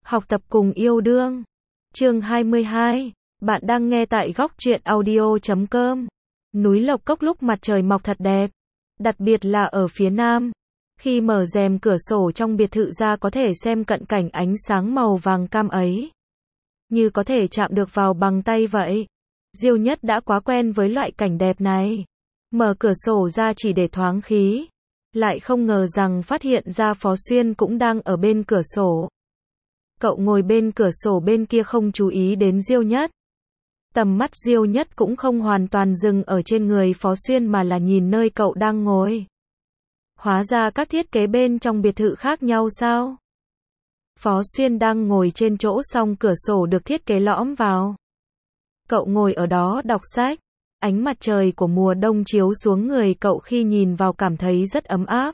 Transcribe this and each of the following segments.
Học tập cùng yêu đương. Chương 22. Bạn đang nghe tại góc truyện audio.com. Núi Lộc Cốc lúc mặt trời mọc thật đẹp, đặc biệt là ở phía nam. Khi mở rèm cửa sổ trong biệt thự ra có thể xem cận cảnh ánh sáng màu vàng cam ấy, như có thể chạm được vào bằng tay vậy. Diêu Nhất đã quá quen với loại cảnh đẹp này. Mở cửa sổ ra chỉ để thoáng khí, lại không ngờ rằng phát hiện ra Phó Xuyên cũng đang ở bên cửa sổ. Cậu ngồi bên cửa sổ bên kia không chú ý đến Diêu Nhất. Tầm mắt Diêu Nhất cũng không hoàn toàn dừng ở trên người Phó Xuyên mà là nhìn nơi cậu đang ngồi. Hóa ra các thiết kế bên trong biệt thự khác nhau sao? Phó Xuyên đang ngồi trên chỗ song cửa sổ được thiết kế lõm vào. Cậu ngồi ở đó đọc sách. Ánh mặt trời của mùa đông chiếu xuống người cậu khi nhìn vào cảm thấy rất ấm áp.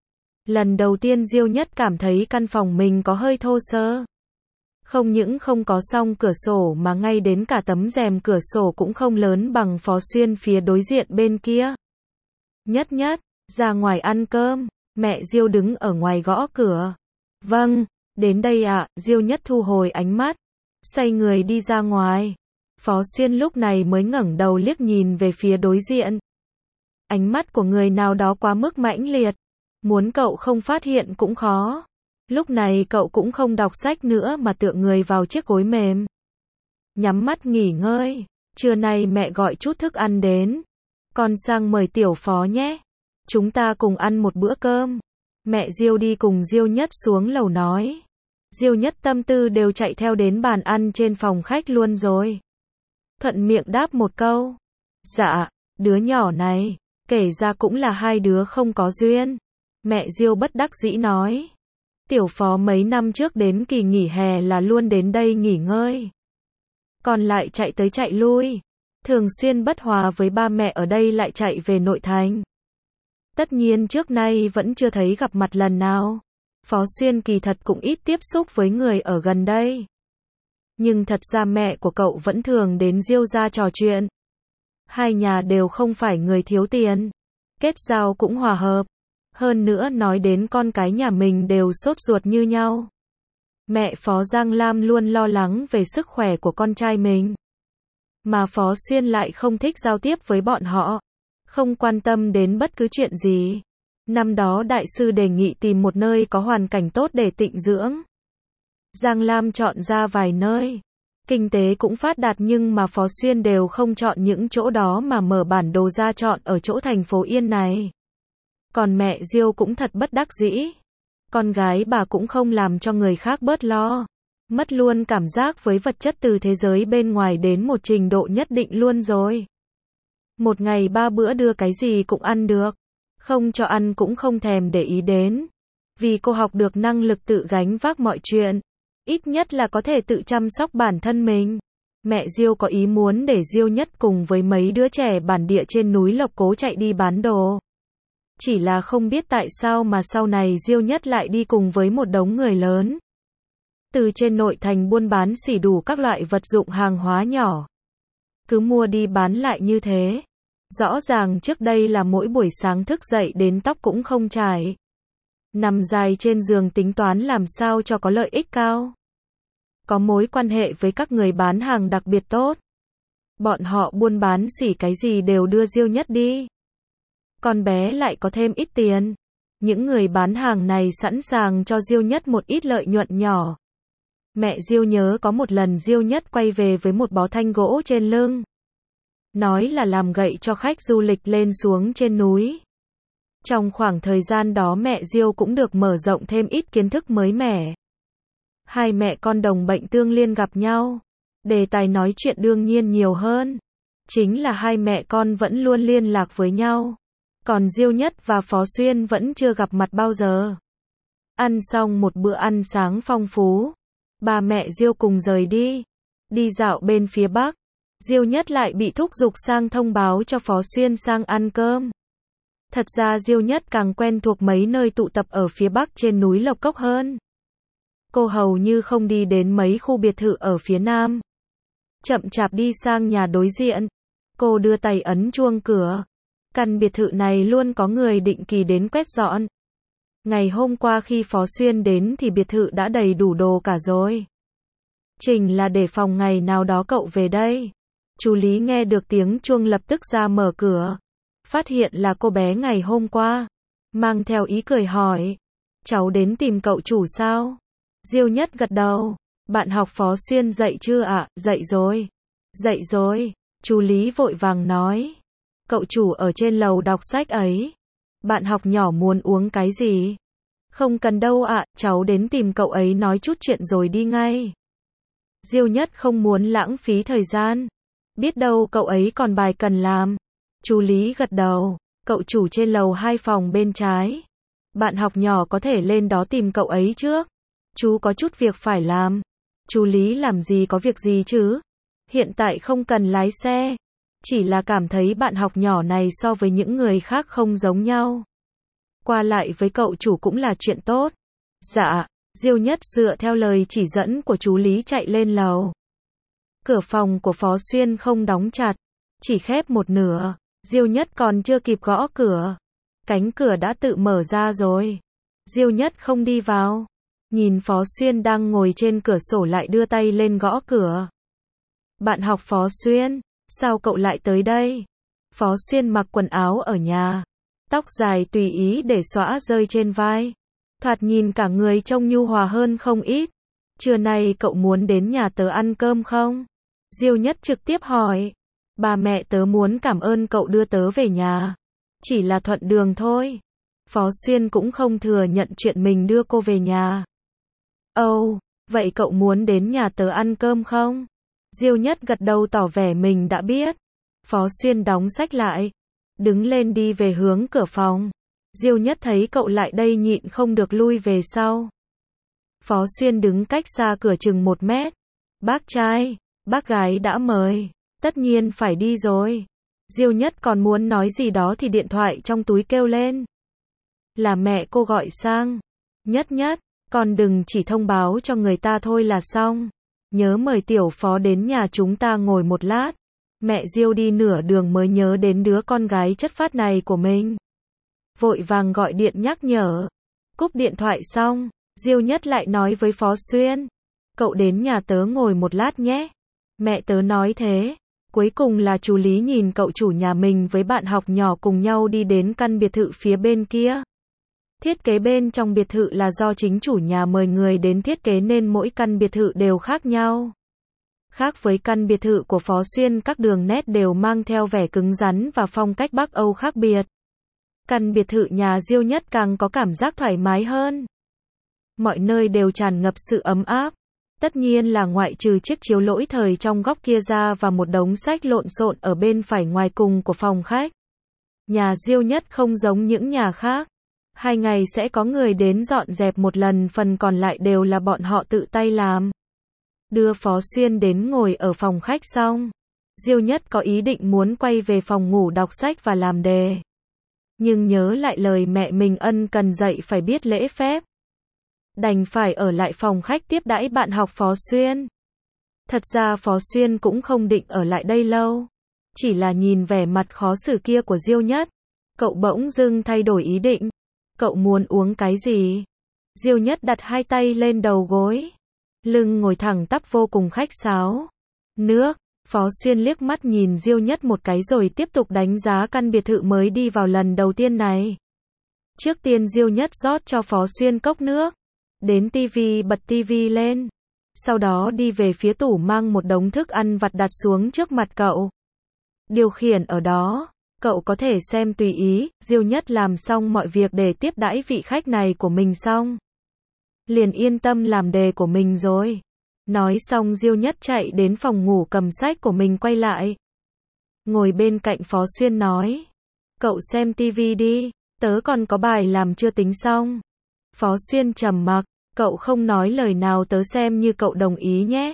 Lần đầu tiên Diêu Nhất cảm thấy căn phòng mình có hơi thô sơ. Không những không có song cửa sổ mà ngay đến cả tấm rèm cửa sổ cũng không lớn bằng Phó Xuyên phía đối diện bên kia. Nhất Nhất, ra ngoài ăn cơm. Mẹ Diêu đứng ở ngoài gõ cửa. Vâng, đến đây ạ. Diêu Nhất thu hồi ánh mắt, xoay người đi ra ngoài. Phó Xuyên lúc này mới ngẩng đầu liếc nhìn về phía đối diện. Ánh mắt của người nào đó quá mức mãnh liệt, muốn cậu không phát hiện cũng khó. Lúc này cậu cũng không đọc sách nữa mà tựa người vào chiếc gối mềm, nhắm mắt nghỉ ngơi. Trưa nay mẹ gọi chút thức ăn đến, con sang mời Tiểu Phó nhé. Chúng ta cùng ăn một bữa cơm. Mẹ Diêu đi cùng Diêu Nhất xuống lầu nói. Diêu Nhất tâm tư đều chạy theo đến bàn ăn trên phòng khách luôn rồi. Thuận miệng đáp một câu. Dạ, đứa nhỏ này, kể ra cũng là hai đứa không có duyên. Mẹ Diêu bất đắc dĩ nói. Tiểu Phó mấy năm trước đến kỳ nghỉ hè là luôn đến đây nghỉ ngơi, còn lại chạy tới chạy lui, thường xuyên bất hòa với ba mẹ ở đây lại chạy về nội thành. Tất nhiên trước nay vẫn chưa thấy gặp mặt lần nào. Phó Xuyên kỳ thật cũng ít tiếp xúc với người ở gần đây. Nhưng thật ra mẹ của cậu vẫn thường đến Diêu gia trò chuyện. Hai nhà đều không phải người thiếu tiền, kết giao cũng hòa hợp. Hơn nữa nói đến con cái nhà mình đều sốt ruột như nhau. Mẹ Phó Giang Lam luôn lo lắng về sức khỏe của con trai mình, mà Phó Xuyên lại không thích giao tiếp với bọn họ, không quan tâm đến bất cứ chuyện gì. Năm đó đại sư đề nghị tìm một nơi có hoàn cảnh tốt để tịnh dưỡng. Giang Lam chọn ra vài nơi, kinh tế cũng phát đạt, nhưng mà Phó Xuyên đều không chọn những chỗ đó mà mở bản đồ ra chọn ở chỗ thành phố Yên này. Còn mẹ Diêu cũng thật bất đắc dĩ. Con gái bà cũng không làm cho người khác bớt lo, mất luôn cảm giác với vật chất từ thế giới bên ngoài đến một trình độ nhất định luôn rồi. Một ngày 3 bữa đưa cái gì cũng ăn được, không cho ăn cũng không thèm để ý đến. Vì cô học được năng lực tự gánh vác mọi chuyện, ít nhất là có thể tự chăm sóc bản thân mình. Mẹ Diêu có ý muốn để Diêu Nhất cùng với mấy đứa trẻ bản địa trên núi Lộc Cố chạy đi bán đồ. Chỉ là không biết tại sao mà sau này Diêu Nhất lại đi cùng với một đống người lớn. Từ trên nội thành buôn bán xỉ đủ các loại vật dụng hàng hóa nhỏ, cứ mua đi bán lại như thế. Rõ ràng trước đây là mỗi buổi sáng thức dậy đến tóc cũng không chải, nằm dài trên giường tính toán làm sao cho có lợi ích cao, có mối quan hệ với các người bán hàng đặc biệt tốt. Bọn họ buôn bán xỉ cái gì đều đưa Diêu Nhất đi. Con bé lại có thêm ít tiền. Những người bán hàng này sẵn sàng cho Diêu Nhất một ít lợi nhuận nhỏ. Mẹ Diêu nhớ có một lần Diêu Nhất quay về với một bó thanh gỗ trên lưng, nói là làm gậy cho khách du lịch lên xuống trên núi. Trong khoảng thời gian đó mẹ Diêu cũng được mở rộng thêm ít kiến thức mới mẻ. Hai mẹ con đồng bệnh tương liên gặp nhau. Đề tài nói chuyện đương nhiên nhiều hơn chính là hai mẹ con vẫn luôn liên lạc với nhau. Còn Diêu Nhất và Phó Xuyên vẫn chưa gặp mặt bao giờ. Ăn xong một bữa ăn sáng phong phú, ba mẹ Diêu cùng rời đi. Đi dạo bên phía Bắc, Diêu Nhất lại bị thúc giục sang thông báo cho Phó Xuyên sang ăn cơm. Thật ra Diêu Nhất càng quen thuộc mấy nơi tụ tập ở phía Bắc trên núi Lộc Cốc hơn. Cô hầu như không đi đến mấy khu biệt thự ở phía Nam. Chậm chạp đi sang nhà đối diện. Cô đưa tay ấn chuông cửa. Căn biệt thự này luôn có người định kỳ đến quét dọn. Ngày hôm qua khi Phó Xuyên đến thì biệt thự đã đầy đủ đồ cả rồi. Trình là để phòng ngày nào đó cậu về đây. Chú Lý nghe được tiếng chuông lập tức ra mở cửa. Phát hiện là cô bé ngày hôm qua. Mang theo ý cười hỏi. Cháu đến tìm cậu chủ sao? Diêu Nhất gật đầu. Bạn học Phó Xuyên dậy chưa ạ? Dậy rồi. Dậy rồi. Chú Lý vội vàng nói. Cậu chủ ở trên lầu đọc sách ấy. Bạn học nhỏ muốn uống cái gì? Không cần đâu ạ, cháu đến tìm cậu ấy nói chút chuyện rồi đi ngay. Diêu Nhất không muốn lãng phí thời gian. Biết đâu cậu ấy còn bài cần làm. Chú Lý gật đầu. Cậu chủ trên lầu 2 phòng bên trái. Bạn học nhỏ có thể lên đó tìm cậu ấy trước. Chú có chút việc phải làm. Chú Lý làm gì có việc gì chứ? Hiện tại không cần lái xe. Chỉ là cảm thấy bạn học nhỏ này so với những người khác không giống nhau. Qua lại với cậu chủ cũng là chuyện tốt. Dạ, Diêu Nhất dựa theo lời chỉ dẫn của chú Lý chạy lên lầu. Cửa phòng của Phó Xuyên không đóng chặt, chỉ khép một nửa. Diêu Nhất còn chưa kịp gõ cửa. Cánh cửa đã tự mở ra rồi. Diêu Nhất không đi vào. Nhìn Phó Xuyên đang ngồi trên cửa sổ lại đưa tay lên gõ cửa. Bạn học Phó Xuyên, sao cậu lại tới đây? Phó Xuyên mặc quần áo ở nhà. Tóc dài tùy ý để xõa rơi trên vai. Thoạt nhìn cả người trông nhu hòa hơn không ít. Trưa nay cậu muốn đến nhà tớ ăn cơm không? Diêu Nhất trực tiếp hỏi. Ba mẹ tớ muốn cảm ơn cậu đưa tớ về nhà. Chỉ là thuận đường thôi. Phó Xuyên cũng không thừa nhận chuyện mình đưa cô về nhà. Ồ, vậy cậu muốn đến nhà tớ ăn cơm không? Diêu Nhất gật đầu tỏ vẻ mình đã biết. Phó Xuyên đóng sách lại. Đứng lên đi về hướng cửa phòng. Diêu Nhất thấy cậu lại đây nhịn không được lui về sau. Phó Xuyên đứng cách xa cửa chừng 1 mét. Bác trai, bác gái đã mời. Tất nhiên phải đi rồi. Diêu Nhất còn muốn nói gì đó thì điện thoại trong túi kêu lên. Là mẹ cô gọi sang. Nhất Nhất, con đừng chỉ thông báo cho người ta thôi là xong. Nhớ mời tiểu phó đến nhà chúng ta ngồi một lát. Mẹ Diêu đi nửa đường mới nhớ đến đứa con gái chất phác này của mình. Vội vàng gọi điện nhắc nhở. Cúp điện thoại xong, Diêu Nhất lại nói với Phó Xuyên. Cậu đến nhà tớ ngồi một lát nhé. Mẹ tớ nói thế. Cuối cùng là chú Lý nhìn cậu chủ nhà mình với bạn học nhỏ cùng nhau đi đến căn biệt thự phía bên kia. Thiết kế bên trong biệt thự là do chính chủ nhà mời người đến thiết kế nên mỗi căn biệt thự đều khác nhau. Khác với căn biệt thự của Phó Xuyên, các đường nét đều mang theo vẻ cứng rắn và phong cách Bắc Âu khác biệt. Căn biệt thự nhà Diêu Nhất càng có cảm giác thoải mái hơn. Mọi nơi đều tràn ngập sự ấm áp. Tất nhiên là ngoại trừ chiếc chiếu lỗi thời trong góc kia ra và một đống sách lộn xộn ở bên phải ngoài cùng của phòng khách. Nhà Diêu Nhất không giống những nhà khác. 2 ngày sẽ có người đến dọn dẹp một lần, phần còn lại đều là bọn họ tự tay làm. Đưa Phó Xuyên đến ngồi ở phòng khách xong, Diêu Nhất có ý định muốn quay về phòng ngủ đọc sách và làm đề. Nhưng nhớ lại lời mẹ mình ân cần dạy phải biết lễ phép. Đành phải ở lại phòng khách tiếp đãi bạn học Phó Xuyên. Thật ra Phó Xuyên cũng không định ở lại đây lâu. Chỉ là nhìn vẻ mặt khó xử kia của Diêu Nhất, cậu bỗng dưng thay đổi ý định. Cậu muốn uống cái gì? Diêu Nhất đặt 2 tay lên đầu gối. Lưng ngồi thẳng tắp vô cùng khách sáo. Nước. Phó Xuyên liếc mắt nhìn Diêu Nhất một cái rồi tiếp tục đánh giá căn biệt thự mới đi vào lần đầu tiên này. Trước tiên Diêu Nhất rót cho Phó Xuyên cốc nước. Đến tivi bật tivi lên. Sau đó đi về phía tủ mang một đống thức ăn vặt đặt xuống trước mặt cậu. Điều khiển ở đó. Cậu có thể xem tùy ý. Diêu Nhất làm xong mọi việc để tiếp đãi vị khách này của mình xong, liền yên tâm làm đề của mình rồi. Nói xong Diêu Nhất chạy đến phòng ngủ cầm sách của mình quay lại. Ngồi bên cạnh Phó Xuyên nói. Cậu xem tivi đi, tớ còn có bài làm chưa tính xong. Phó Xuyên trầm mặc. Cậu không nói lời nào, tớ xem như cậu đồng ý nhé.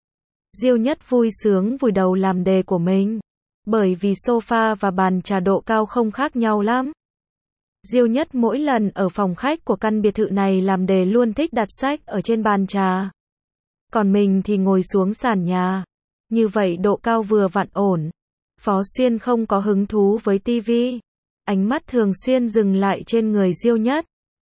Diêu Nhất vui sướng vùi đầu làm đề của mình. Bởi vì sofa và bàn trà độ cao không khác nhau lắm. Diêu Nhất mỗi lần ở phòng khách của căn biệt thự này làm đề luôn thích đặt sách ở trên bàn trà. Còn mình thì ngồi xuống sàn nhà. Như vậy độ cao vừa vặn ổn. Phó Xuyên không có hứng thú với tivi. Ánh mắt thường xuyên dừng lại trên người Diêu Nhất.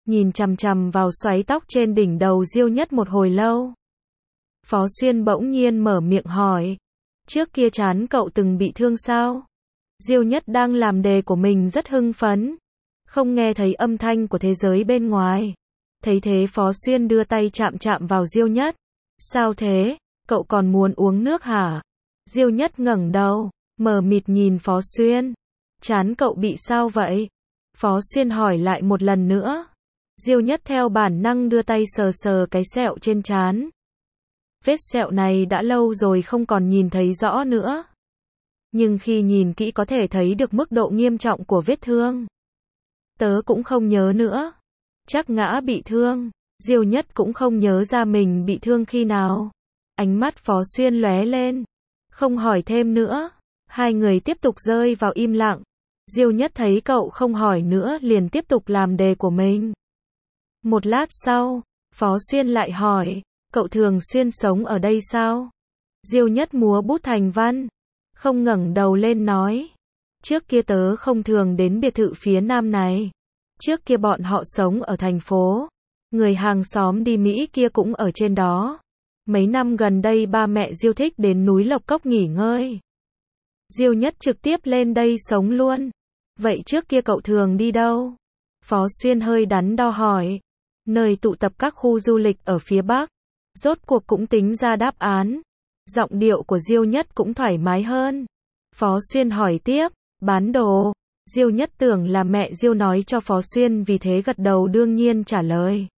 nhìn chằm chằm vào xoáy tóc trên đỉnh đầu Diêu Nhất một hồi lâu. Phó Xuyên bỗng nhiên mở miệng hỏi, trước kia trán cậu từng bị thương sao? Diêu Nhất đang làm đề của mình rất hưng phấn, không nghe thấy âm thanh của thế giới bên ngoài. Thấy thế Phó Xuyên đưa tay chạm chạm vào Diêu Nhất. Sao thế, cậu còn muốn uống nước hả? Diêu Nhất ngẩng đầu, mờ mịt nhìn Phó Xuyên. Trán cậu bị sao vậy? Phó Xuyên hỏi lại một lần nữa. Diêu Nhất theo bản năng đưa tay sờ sờ cái sẹo trên trán. Vết sẹo này đã lâu rồi không còn nhìn thấy rõ nữa. Nhưng khi nhìn kỹ có thể thấy được mức độ nghiêm trọng của vết thương. Tớ cũng không nhớ nữa. Chắc ngã bị thương. Diêu Nhất cũng không nhớ ra mình bị thương khi nào. Ánh mắt Phó Xuyên lóe lên. Không hỏi thêm nữa. Hai người tiếp tục rơi vào im lặng. Diêu Nhất thấy cậu không hỏi nữa liền tiếp tục làm đề của mình. Một lát sau, Phó Xuyên lại hỏi, cậu thường xuyên sống ở đây sao? Diêu Nhất múa bút thành văn, không ngẩng đầu lên nói. Trước kia tớ không thường đến biệt thự phía nam này. Trước kia bọn họ sống ở thành phố. Người hàng xóm đi Mỹ kia cũng ở trên đó. Mấy năm gần đây ba mẹ Diêu thích đến núi Lộc Cốc nghỉ ngơi. Diêu Nhất trực tiếp lên đây sống luôn. Vậy trước kia cậu thường đi đâu? Phó Xuyên hơi đắn đo hỏi. Nơi tụ tập các khu du lịch ở phía Bắc. Rốt cuộc cũng tính ra đáp án. Giọng điệu của Diêu Nhất cũng thoải mái hơn. Phó Xuyên hỏi tiếp, bán đồ. Diêu Nhất tưởng là mẹ Diêu nói cho Phó Xuyên vì thế gật đầu đương nhiên trả lời.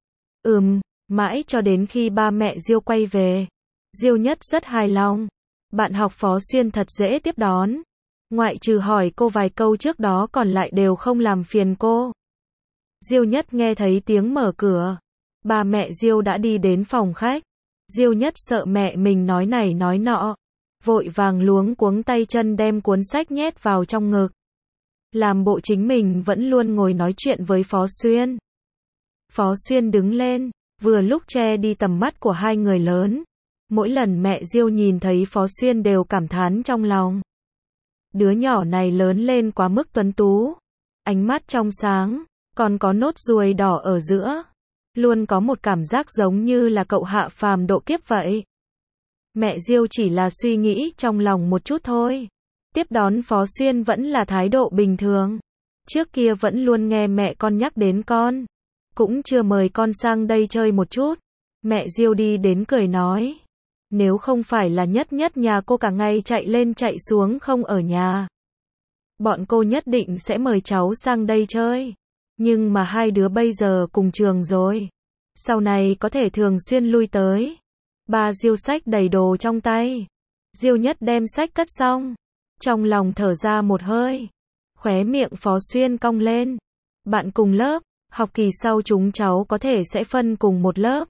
Mãi cho đến khi ba mẹ Diêu quay về. Diêu Nhất rất hài lòng. Bạn học Phó Xuyên thật dễ tiếp đón. Ngoại trừ hỏi cô vài câu trước đó còn lại đều không làm phiền cô. Diêu Nhất nghe thấy tiếng mở cửa. Ba mẹ Diêu đã đi đến phòng khách. Diêu Nhất sợ mẹ mình nói này nói nọ. Vội vàng luống cuống tay chân đem cuốn sách nhét vào trong ngực. Làm bộ chính mình vẫn luôn ngồi nói chuyện với Phó Xuyên. Phó Xuyên đứng lên, vừa lúc che đi tầm mắt của hai người lớn. Mỗi lần mẹ Diêu nhìn thấy Phó Xuyên đều cảm thán trong lòng. Đứa nhỏ này lớn lên quá mức tuấn tú. Ánh mắt trong sáng, còn có nốt ruồi đỏ ở giữa. Luôn có một cảm giác giống như là cậu hạ phàm độ kiếp vậy. Mẹ Diêu chỉ là suy nghĩ trong lòng một chút thôi. Tiếp đón Phó Xuyên vẫn là thái độ bình thường. Trước kia vẫn luôn nghe mẹ con nhắc đến con. Cũng chưa mời con sang đây chơi một chút. Mẹ Diêu đi đến cười nói. Nếu không phải là Nhất Nhất nhà cô cả ngày chạy lên chạy xuống không ở nhà. Bọn cô nhất định sẽ mời cháu sang đây chơi. Nhưng mà hai đứa bây giờ cùng trường rồi. Sau này có thể thường xuyên lui tới. Ba Diêu sách đầy đồ trong tay. Diêu Nhất đem sách cất xong. Trong lòng thở ra một hơi. Khóe miệng Phó Xuyên cong lên. Bạn cùng lớp, học kỳ sau chúng cháu có thể sẽ phân cùng một lớp.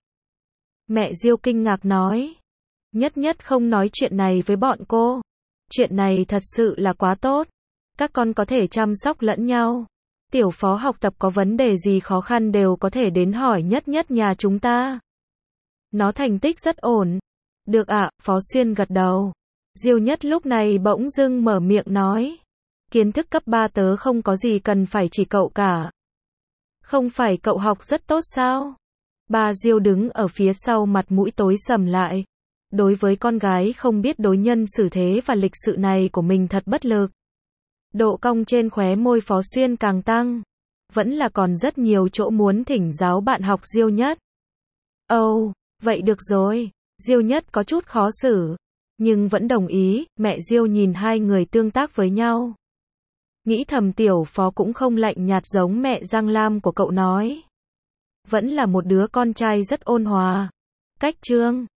Mẹ Diêu kinh ngạc nói. Nhất Nhất không nói chuyện này với bọn cô. Chuyện này thật sự là quá tốt. Các con có thể chăm sóc lẫn nhau. Tiểu Phó học tập có vấn đề gì khó khăn đều có thể đến hỏi Nhất Nhất nhà chúng ta. Nó thành tích rất ổn. Được ạ, Phó Xuyên gật đầu. Diêu Nhất lúc này bỗng dưng mở miệng nói. Kiến thức cấp 3 tớ không có gì cần phải chỉ cậu cả. Không phải cậu học rất tốt sao? Ba Diêu đứng ở phía sau mặt mũi tối sầm lại. Đối với con gái không biết đối nhân xử thế và lịch sự này của mình thật bất lực. Độ cong trên khóe môi Phó Xuyên càng tăng. Vẫn là còn rất nhiều chỗ muốn thỉnh giáo bạn học Diêu Nhất. Vậy được rồi. Diêu Nhất có chút khó xử. Nhưng vẫn đồng ý. Mẹ Diêu nhìn hai người tương tác với nhau. Nghĩ thầm Tiểu Phó cũng không lạnh nhạt giống mẹ Giang Lam của cậu nói. Vẫn là một đứa con trai rất ôn hòa. Cách chương